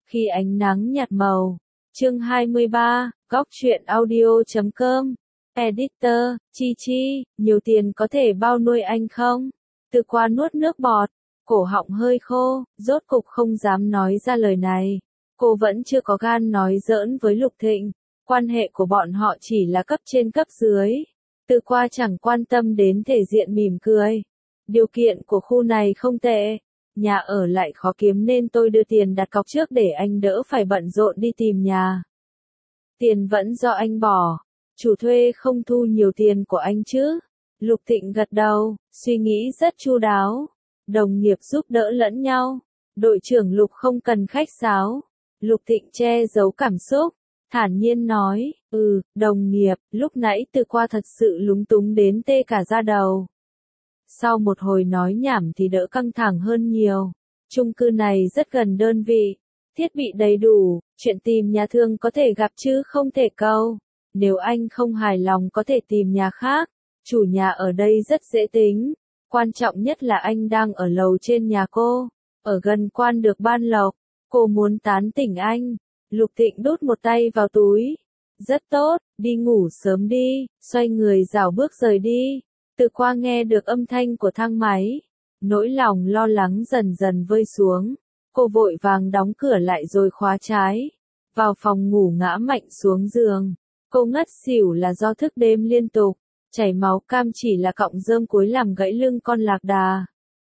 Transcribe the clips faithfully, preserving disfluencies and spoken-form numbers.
Khi ánh nắng nhạt màu. Chương hai mươi ba, góc truyện audio chấm com. Editor, Chi Chi, nhiều tiền có thể bao nuôi anh không? Từ qua nuốt nước bọt, cổ họng hơi khô, rốt cục không dám nói ra lời này. Cô vẫn chưa có gan nói giỡn với Lục Thịnh, quan hệ của bọn họ chỉ là cấp trên cấp dưới. Từ qua chẳng quan tâm đến thể diện mỉm cười. Điều kiện của khu này không tệ, nhà ở lại khó kiếm nên tôi đưa tiền đặt cọc trước để anh đỡ phải bận rộn đi tìm nhà. Tiền vẫn do anh bỏ, chủ thuê không thu nhiều tiền của anh chứ? Lục Thịnh gật đầu, suy nghĩ rất chu đáo. Đồng nghiệp giúp đỡ lẫn nhau, đội trưởng Lục không cần khách sáo. Lục Thịnh che giấu cảm xúc, thản nhiên nói, ừ, đồng nghiệp. Lúc nãy Từ qua thật sự lúng túng đến tê cả da đầu. Sau một hồi nói nhảm thì đỡ căng thẳng hơn nhiều. Chung cư này rất gần đơn vị, thiết bị đầy đủ, chuyện tìm nhà thường có thể gặp chứ không thể câu. Nếu anh không hài lòng có thể tìm nhà khác, chủ nhà ở đây rất dễ tính. Quan trọng nhất là anh đang ở lầu trên nhà cô, ở gần quan được ban lộc. Cô muốn tán tỉnh anh. Lục Thịnh đút một tay vào túi. Rất tốt, đi ngủ sớm đi, xoay người rảo bước rời đi. Từ qua nghe được âm thanh của thang máy, nỗi lòng lo lắng dần dần vơi xuống. Cô vội vàng đóng cửa lại rồi khóa trái. Vào phòng ngủ ngã mạnh xuống giường. Cô ngất xỉu là do thức đêm liên tục. Chảy máu cam chỉ là cọng rơm cuối làm gãy lưng con lạc đà.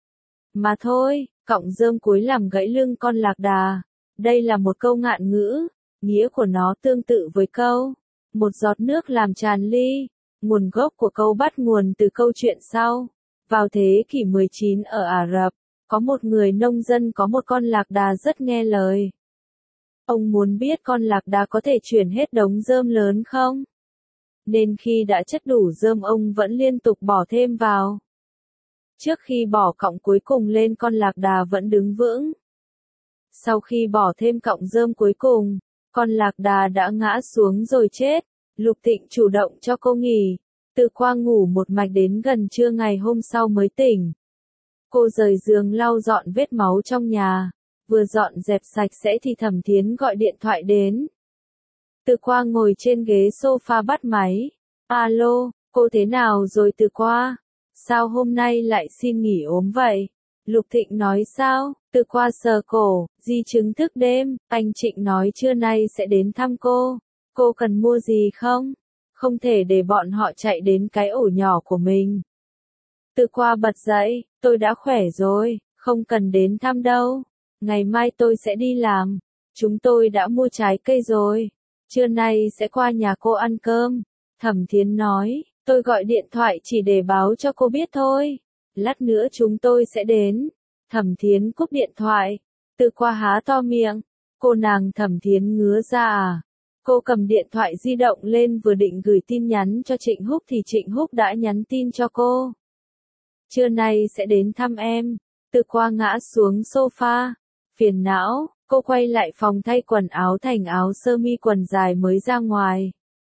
Mà thôi, cọng rơm cuối làm gãy lưng con lạc đà. Đây là một câu ngạn ngữ, nghĩa của nó tương tự với câu một giọt nước làm tràn ly. Nguồn gốc của câu bắt nguồn từ câu chuyện sau. Vào thế kỷ mười chín ở Ả Rập, có một người nông dân có một con lạc đà rất nghe lời. Ông muốn biết con lạc đà có thể chuyển hết đống rơm lớn không? Nên khi đã chất đủ rơm ông vẫn liên tục bỏ thêm vào. Trước khi bỏ cọng cuối cùng lên con lạc đà vẫn đứng vững. Sau khi bỏ thêm cọng rơm cuối cùng, con lạc đà đã ngã xuống rồi chết. Lục Thịnh chủ động cho cô nghỉ. Từ qua ngủ một mạch đến gần trưa ngày hôm sau mới tỉnh. Cô rời giường lau dọn vết máu trong nhà. Vừa dọn dẹp sạch sẽ thì Thẩm Thiến gọi điện thoại đến. Từ qua ngồi trên ghế sofa bắt máy. Alo, cô thế nào rồi Từ qua? Sao hôm nay lại xin nghỉ ốm vậy? Lục Thịnh nói sao? Từ qua sờ cổ, di chứng thức đêm. Anh Trịnh nói trưa nay sẽ đến thăm cô. Cô cần mua gì không? Không thể để bọn họ chạy đến cái ổ nhỏ của mình. Từ qua bật dậy, tôi đã khỏe rồi, không cần đến thăm đâu. Ngày mai tôi sẽ đi làm. Chúng tôi đã mua trái cây rồi. Trưa nay sẽ qua nhà cô ăn cơm. Thẩm Thiến nói, tôi gọi điện thoại chỉ để báo cho cô biết thôi. Lát nữa chúng tôi sẽ đến. Thẩm Thiến cúp điện thoại. Từ qua há to miệng. Cô nàng Thẩm Thiến ngứa ra à? Cô cầm điện thoại di động lên vừa định gửi tin nhắn cho Trịnh Húc thì Trịnh Húc đã nhắn tin cho cô. Trưa nay sẽ đến thăm em. Từ qua ngã xuống sofa. Phiền não, cô quay lại phòng thay quần áo thành áo sơ mi quần dài mới ra ngoài.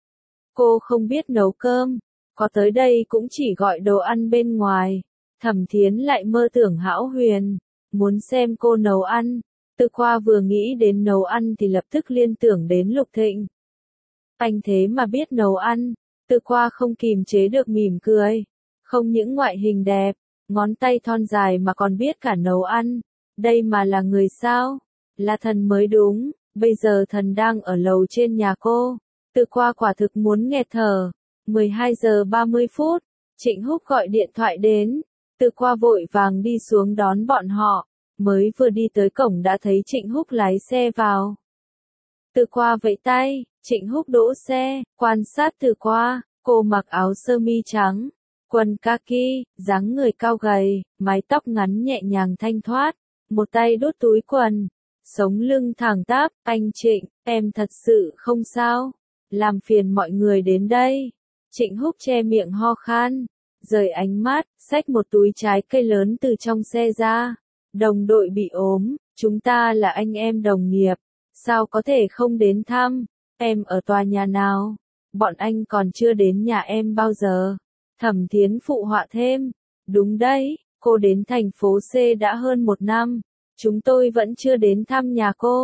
Cô không biết nấu cơm, có tới đây cũng chỉ gọi đồ ăn bên ngoài. Thẩm Thiến lại mơ tưởng hão huyền, muốn xem cô nấu ăn. Từ qua vừa nghĩ đến nấu ăn thì lập tức liên tưởng đến Lục Thịnh. Anh thế mà biết nấu ăn. Từ qua không kìm chế được mỉm cười. Không những ngoại hình đẹp, ngón tay thon dài mà còn biết cả nấu ăn. Đây mà là người sao? Là thần mới đúng. Bây giờ thần đang ở lầu trên nhà cô. Từ qua quả thực muốn nghẹt thở. mười hai giờ ba mươi phút, Trịnh Húc gọi điện thoại đến. Từ qua vội vàng đi xuống đón bọn họ. Mới vừa đi tới cổng đã thấy Trịnh Húc lái xe vào. Từ qua vẫy tay, Trịnh Húc đỗ xe, quan sát Từ qua. Cô mặc áo sơ mi trắng, quần kaki, dáng người cao gầy, mái tóc ngắn nhẹ nhàng thanh thoát, một tay đút túi quần, sống lưng thẳng tắp. Anh Trịnh, em thật sự không sao? Làm phiền mọi người đến đây. Trịnh Húc che miệng ho khan, rời ánh mắt, xách một túi trái cây lớn từ trong xe ra. Đồng đội bị ốm, chúng ta là anh em đồng nghiệp, sao có thể không đến thăm? Em ở tòa nhà nào? Bọn anh còn chưa đến nhà em bao giờ. Thẩm Thiến phụ họa thêm. Đúng đấy, cô đến thành phố C đã hơn một năm. Chúng tôi vẫn chưa đến thăm nhà cô.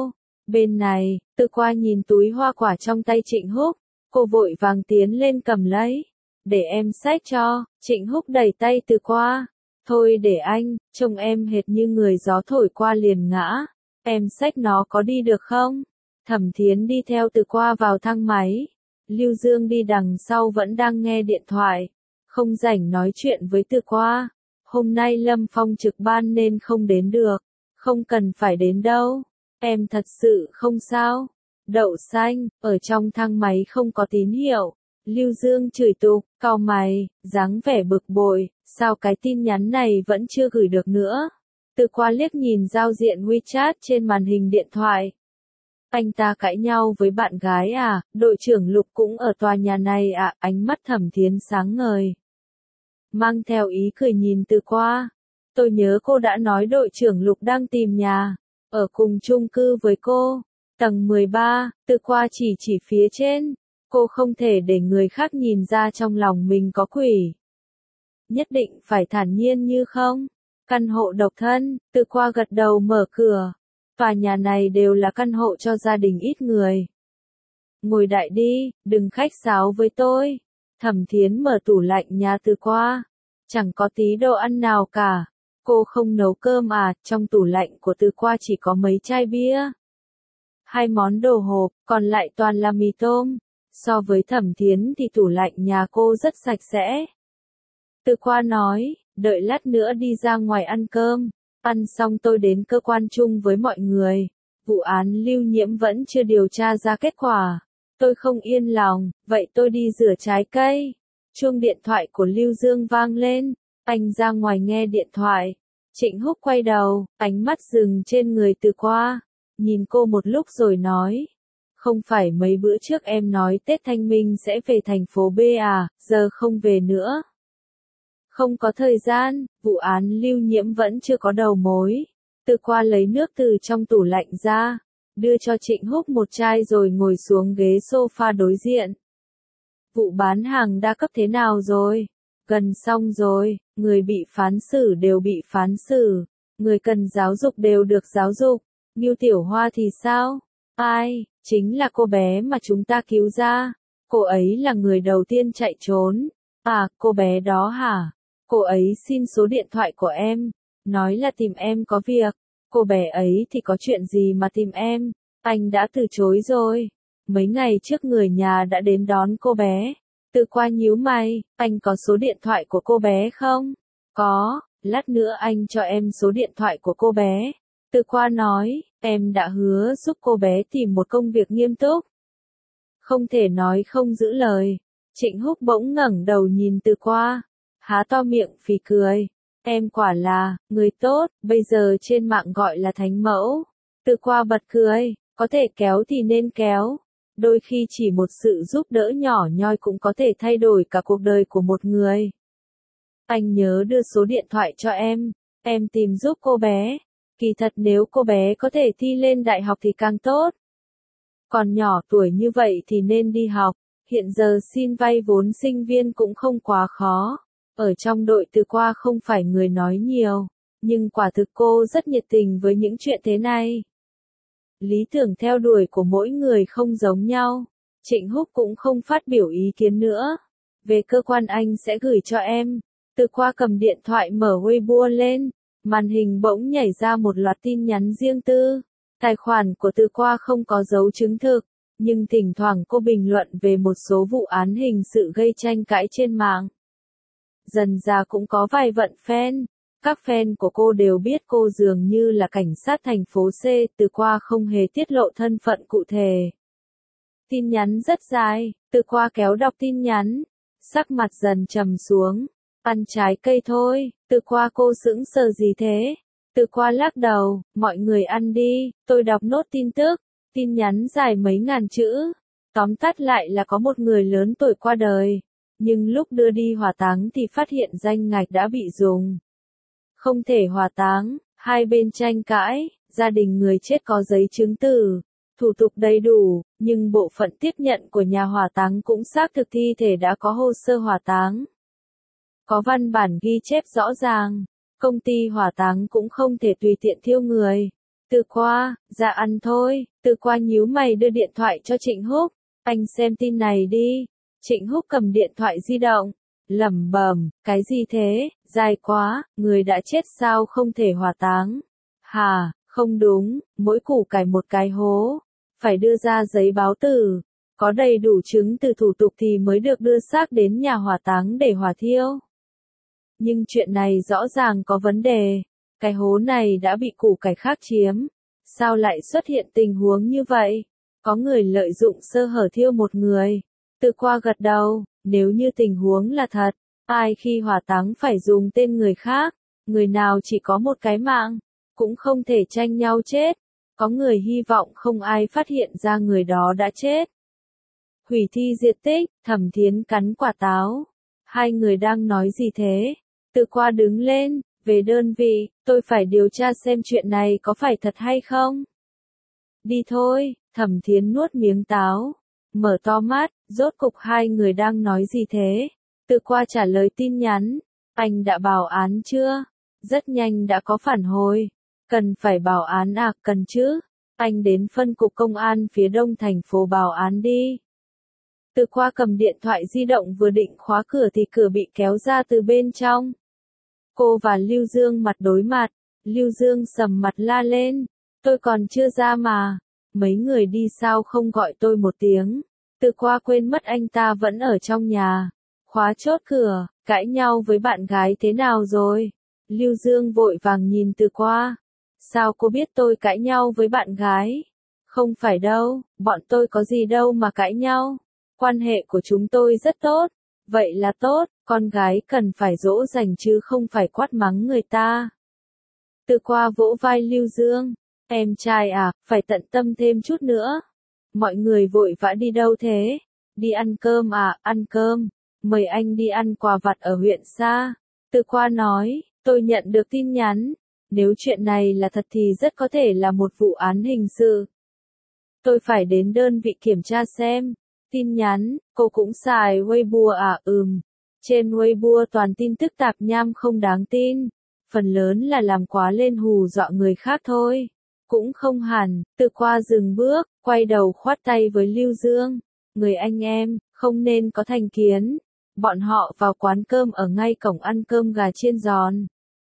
Bên này, Từ Qua nhìn túi hoa quả trong tay Trịnh Húc, cô vội vàng tiến lên cầm lấy. Để em xách cho, Trịnh Húc đẩy tay Từ Qua. Thôi để anh, trông em hệt như người gió thổi qua liền ngã. Em xách nó có đi được không? Thẩm Thiến đi theo Từ Qua vào thang máy. Lưu Dương đi đằng sau vẫn đang nghe điện thoại. Không rảnh nói chuyện với Từ Qua. Hôm nay Lâm Phong trực ban nên không đến được. Không cần phải đến đâu. Em thật sự không sao. Đậu xanh, ở trong thang máy không có tín hiệu. Lưu Dương chửi tục, cau mày, dáng vẻ bực bội, sao cái tin nhắn này vẫn chưa gửi được nữa. Từ Qua liếc nhìn giao diện WeChat trên màn hình điện thoại. Anh ta cãi nhau với bạn gái à, đội trưởng Lục cũng ở tòa nhà này à, ánh mắt Thẩm Thiến sáng ngời. Mang theo ý cười nhìn Từ Qua. Tôi nhớ cô đã nói đội trưởng Lục đang tìm nhà, ở cùng chung cư với cô. Tầng mười ba, Từ Qua chỉ chỉ phía trên. Cô không thể để người khác nhìn ra trong lòng mình có quỷ. Nhất định phải thản nhiên như không. Căn hộ độc thân, Từ Qua gật đầu mở cửa. Tòa nhà này đều là căn hộ cho gia đình ít người. Ngồi đại đi, đừng khách sáo với tôi. Thẩm Thiến mở tủ lạnh nhà Từ Qua. Chẳng có tí đồ ăn nào cả. Cô không nấu cơm à, trong tủ lạnh của Từ Qua chỉ có mấy chai bia. Hai món đồ hộp, còn lại toàn là mì tôm. So với Thẩm Thiến thì tủ lạnh nhà cô rất sạch sẽ. Từ Qua nói, đợi lát nữa đi ra ngoài ăn cơm. Ăn xong tôi đến cơ quan chung với mọi người. Vụ án Lưu Nhiễm vẫn chưa điều tra ra kết quả. Tôi không yên lòng, vậy tôi đi rửa trái cây. Chuông điện thoại của Lưu Dương vang lên. Anh ra ngoài nghe điện thoại. Trịnh Húc quay đầu, ánh mắt dừng trên người Từ Qua. Nhìn cô một lúc rồi nói. Không phải mấy bữa trước em nói Tết Thanh Minh sẽ về thành phố B à, giờ không về nữa. Không có thời gian, vụ án Lưu Nhiễm vẫn chưa có đầu mối. Từ Qua lấy nước từ trong tủ lạnh ra, đưa cho Trịnh Húc một chai rồi ngồi xuống ghế sofa đối diện. Vụ bán hàng đa cấp thế nào rồi? Gần xong rồi, người bị phán xử đều bị phán xử, người cần giáo dục đều được giáo dục. Ngưu Tiểu Hoa thì sao? Ai? Chính là cô bé mà chúng ta cứu ra. Cô ấy là người đầu tiên chạy trốn. À, cô bé đó hả? Cô ấy xin số điện thoại của em, nói là tìm em có việc. Cô bé ấy thì có chuyện gì mà tìm em? Anh đã từ chối rồi. Mấy ngày trước người nhà đã đến đón cô bé. Từ Qua nhíu mày, anh có số điện thoại của cô bé không? Có, lát nữa anh cho em số điện thoại của cô bé. Từ Qua nói, em đã hứa giúp cô bé tìm một công việc nghiêm túc. Không thể nói không giữ lời. Trịnh Húc bỗng ngẩng đầu nhìn Từ Qua, há to miệng phì cười. Em quả là, người tốt, bây giờ trên mạng gọi là thánh mẫu. Từ Qua bật cười, có thể kéo thì nên kéo. Đôi khi chỉ một sự giúp đỡ nhỏ nhoi cũng có thể thay đổi cả cuộc đời của một người. Anh nhớ đưa số điện thoại cho em, em tìm giúp cô bé. Kỳ thật nếu cô bé có thể thi lên đại học thì càng tốt. Còn nhỏ tuổi như vậy thì nên đi học, hiện giờ xin vay vốn sinh viên cũng không quá khó. Ở trong đội Từ Qua không phải người nói nhiều, nhưng quả thực cô rất nhiệt tình với những chuyện thế này. Lý tưởng theo đuổi của mỗi người không giống nhau. Trịnh Húc cũng không phát biểu ý kiến nữa. Về cơ quan anh sẽ gửi cho em. Từ Qua cầm điện thoại mở Weibo lên. Màn hình bỗng nhảy ra một loạt tin nhắn riêng tư. Tài khoản của Từ Qua không có dấu chứng thực, nhưng thỉnh thoảng cô bình luận về một số vụ án hình sự gây tranh cãi trên mạng. Dần ra cũng có vài vận fan. Các fan của cô đều biết cô dường như là cảnh sát thành phố C, Từ Qua không hề tiết lộ thân phận cụ thể. Tin nhắn rất dài, Từ Qua kéo đọc tin nhắn, sắc mặt dần trầm xuống. Ăn trái cây thôi, Từ Qua cô sững sờ gì thế? Từ Qua lắc đầu, mọi người ăn đi, tôi đọc nốt tin tức. Tin nhắn dài mấy ngàn chữ. Tóm tắt lại là có một người lớn tuổi qua đời. Nhưng lúc đưa đi hỏa táng thì phát hiện danh ngạch đã bị dùng. Không thể hỏa táng, hai bên tranh cãi, gia đình người chết có giấy chứng từ, thủ tục đầy đủ, nhưng bộ phận tiếp nhận của nhà hỏa táng cũng xác thực thi thể đã có hồ sơ hỏa táng. Có văn bản ghi chép rõ ràng, công ty hỏa táng cũng không thể tùy tiện thiêu người. Từ Qua, dạ ăn thôi. Từ Qua nhíu mày đưa điện thoại cho Trịnh Húc. Anh xem tin này đi. Trịnh Húc cầm điện thoại di động. Lẩm bẩm, cái gì thế, dài quá, người đã chết sao không thể hỏa táng. Hà, không đúng, mỗi củ cải một cái hố. Phải đưa ra giấy báo tử. Có đầy đủ chứng từ thủ tục thì mới được đưa xác đến nhà hỏa táng để hỏa thiêu. Nhưng chuyện này rõ ràng có vấn đề. Cái hố này đã bị củ cải khác chiếm. Sao lại xuất hiện tình huống như vậy? Có người lợi dụng sơ hở thiêu một người. Từ Qua gật đầu, nếu như tình huống là thật, ai khi hỏa táng phải dùng tên người khác, người nào chỉ có một cái mạng, cũng không thể tranh nhau chết. Có người hy vọng không ai phát hiện ra người đó đã chết. Hủy thi diệt tích, Thẩm Thiến cắn quả táo. Hai người đang nói gì thế? Từ Qua đứng lên, về đơn vị, tôi phải điều tra xem chuyện này có phải thật hay không. Đi thôi, Thẩm Thiến nuốt miếng táo. Mở to mắt, rốt cục hai người đang nói gì thế? Từ Qua trả lời tin nhắn. Anh đã báo án chưa? Rất nhanh đã có phản hồi. Cần phải báo án à, cần chứ? Anh đến phân cục công an phía đông thành phố báo án đi. Từ Qua cầm điện thoại di động vừa định khóa cửa thì cửa bị kéo ra từ bên trong. Cô và Lưu Dương mặt đối mặt. Lưu Dương sầm mặt la lên. Tôi còn chưa ra mà. Mấy người đi sao không gọi tôi một tiếng. Từ Qua quên mất anh ta vẫn ở trong nhà. Khóa chốt cửa, cãi nhau với bạn gái thế nào rồi? Lưu Dương vội vàng nhìn Từ Qua. Sao cô biết tôi cãi nhau với bạn gái? Không phải đâu, bọn tôi có gì đâu mà cãi nhau. Quan hệ của chúng tôi rất tốt. Vậy là tốt, con gái cần phải dỗ dành chứ không phải quát mắng người ta. Từ Qua vỗ vai Lưu Dương. Em trai à, phải tận tâm thêm chút nữa. Mọi người vội vã đi đâu thế? Đi ăn cơm à, ăn cơm. Mời anh đi ăn quà vặt ở huyện xa. Từ Qua nói, tôi nhận được tin nhắn. Nếu chuyện này là thật thì rất có thể là một vụ án hình sự. Tôi phải đến đơn vị kiểm tra xem. Tin nhắn, cô cũng xài Weibo à, ừm. Trên Weibo toàn tin tức tạp nham không đáng tin. Phần lớn là làm quá lên hù dọa người khác thôi. Cũng không hẳn. Từ Qua dừng bước, quay đầu khoát tay với Lưu Dương. Người anh em, không nên có thành kiến. Bọn họ vào quán cơm ở ngay cổng ăn cơm gà chiên giòn.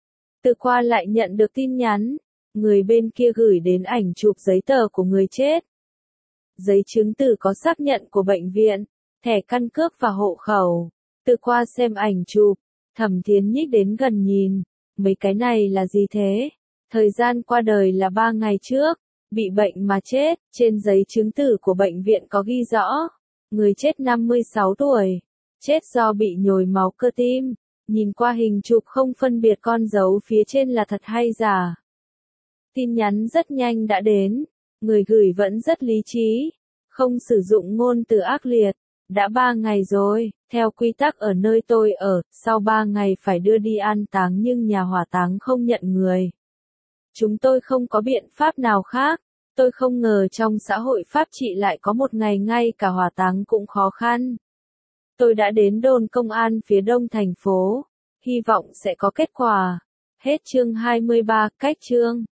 Từ Qua lại nhận được tin nhắn. Người bên kia gửi đến ảnh chụp giấy tờ của người chết. Giấy chứng từ có xác nhận của bệnh viện, thẻ căn cước và hộ khẩu. Từ Qua xem ảnh chụp, Thẩm Thiến nhích đến gần nhìn. Mấy cái này là gì thế? Thời gian qua đời là ba ngày trước, bị bệnh mà chết, trên giấy chứng từ của bệnh viện có ghi rõ. Người chết năm mươi sáu tuổi, chết do bị nhồi máu cơ tim. Nhìn qua hình chụp không phân biệt con dấu phía trên là thật hay giả. Tin nhắn rất nhanh đã đến. Người gửi vẫn rất lý trí, không sử dụng ngôn từ ác liệt. Đã ba ngày rồi, theo quy tắc ở nơi tôi ở, sau ba ngày phải đưa đi an táng nhưng nhà hỏa táng không nhận người. Chúng tôi không có biện pháp nào khác. Tôi không ngờ trong xã hội pháp trị lại có một ngày ngay cả hỏa táng cũng khó khăn. Tôi đã đến đồn công an phía đông thành phố, hy vọng sẽ có kết quả. Hết chương hai mươi ba, cách chương.